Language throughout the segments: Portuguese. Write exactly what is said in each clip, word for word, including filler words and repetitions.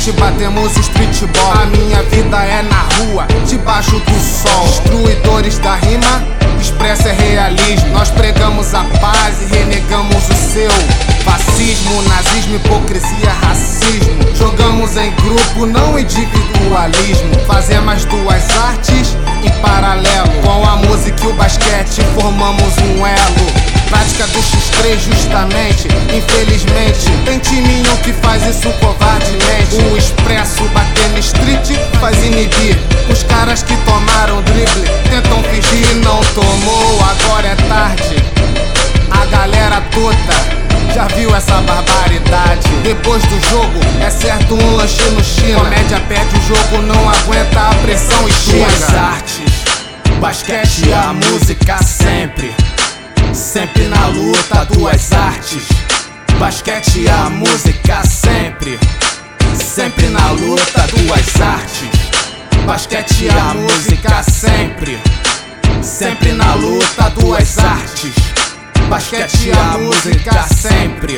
basquete, batemos streetball. A minha vida é na rua, debaixo do sol. Destruidores da rima, expresso é realismo. Nós pregamos a paz e renegamos o seu. Fascismo, nazismo, hipocrisia, racismo. Jogamos em grupo, não individualismo. Fazemos duas artes em paralelo. Com a música e o basquete formamos um elo. Prática do xis três justamente, infelizmente. Tem timinho que faz isso covardemente. O expresso batendo street faz inibir. Os caras que tomaram drible tentam fingir. Não tomou, agora é tarde. A galera toda já viu essa barbaridade. Depois do jogo, é certo um lanche no China. Comédia perde o jogo, não aguenta a pressão e xinga. Duas artes, basquete e a música sempre. Sempre na luta, duas artes, basquete e a música sempre. Sempre na luta, duas artes, basquete e a música sempre. Sempre na luta, duas artes, basquete e a música sempre.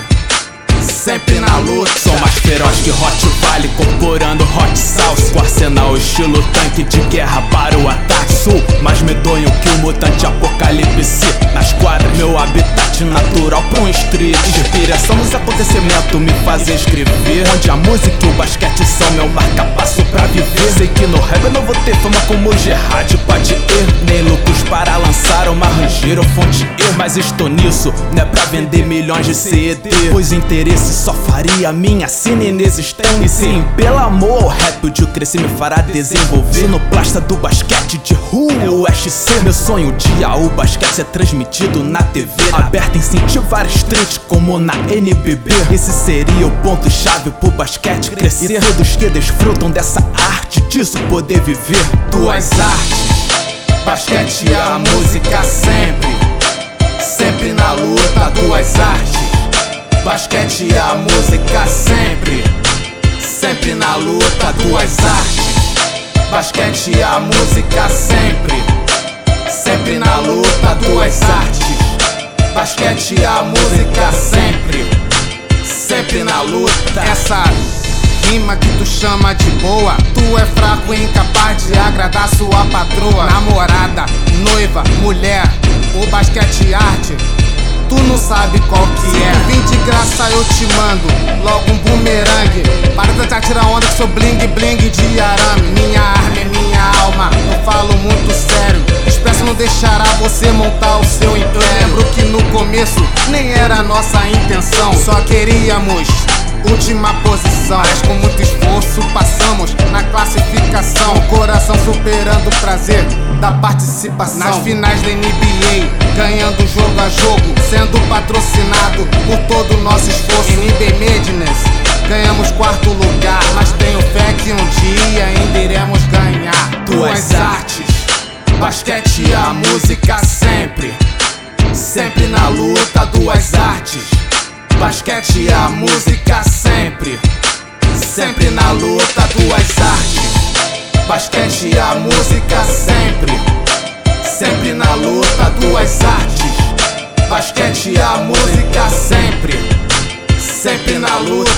Sempre na luta. Sou mais feroz que Hot Valley, corporando Hot Sauce. Com arsenal estilo tanque de guerra para o ataque. Sul, mais medonho que o mutante apocalipse. Nas quadras, meu habitat natural pra um street. Inspiração nos acontecimentos me faz escrever. Onde a música e o basquete são meu marca-passo pra viver. Sei que no rap eu não vou ter fama como o Gerard, pode ir. Nem lucros para lançar uma rangeira ou fonte E. Mas estou nisso, não é pra vender milhões de C D. Pois interesse só faria minha cena inexistente. E sim, pelo amor, o rap de crescer me fará desenvolver. No plasta do basquete de rua é o S C. Meu sonho dia o basquete é transmitido na T V aberta, incentivar street como na N B B. Esse seria o ponto chave pro basquete crescer. E todos que desfrutam dessa arte, disso poder viver. Duas artes, basquete e a música sempre. Sempre na luta, duas artes, basquete e a música sempre. Sempre na luta, duas artes, basquete e a música sempre. Sempre na luta, duas artes, basquete e a música sempre. Sempre na luta. Essa rima que tu chama de boa, tu é fraco e incapaz de agradar sua patroa. Namorada, noiva, mulher, o basquete e arte, tu não sabe qual que é. Vim de graça eu te mando logo um bumerangue. Para tentar tirar onda que sou bling bling de arame. Minha arma é minha alma, eu falo muito sério. Expresso não deixará você montar o seu império. Eu lembro que no começo nem era nossa intenção. Só queríamos última posição, mas com muito esforço passamos na classificação. O coração superando o prazer da participação. Nas finais da N B A, ganhando jogo a jogo, sendo patrocinado por todo o nosso esforço. N B A Madness, ganhamos quarto lugar, mas tenho fé que um dia ainda iremos ganhar. Duas artes, basquete e a música sempre. Sempre na luta, duas artes, basquete e a música sempre. Sempre na luta, duas artes, basquete e a música sempre. Sempre na luta, duas artes, basquete e a música sempre. Sempre na luta.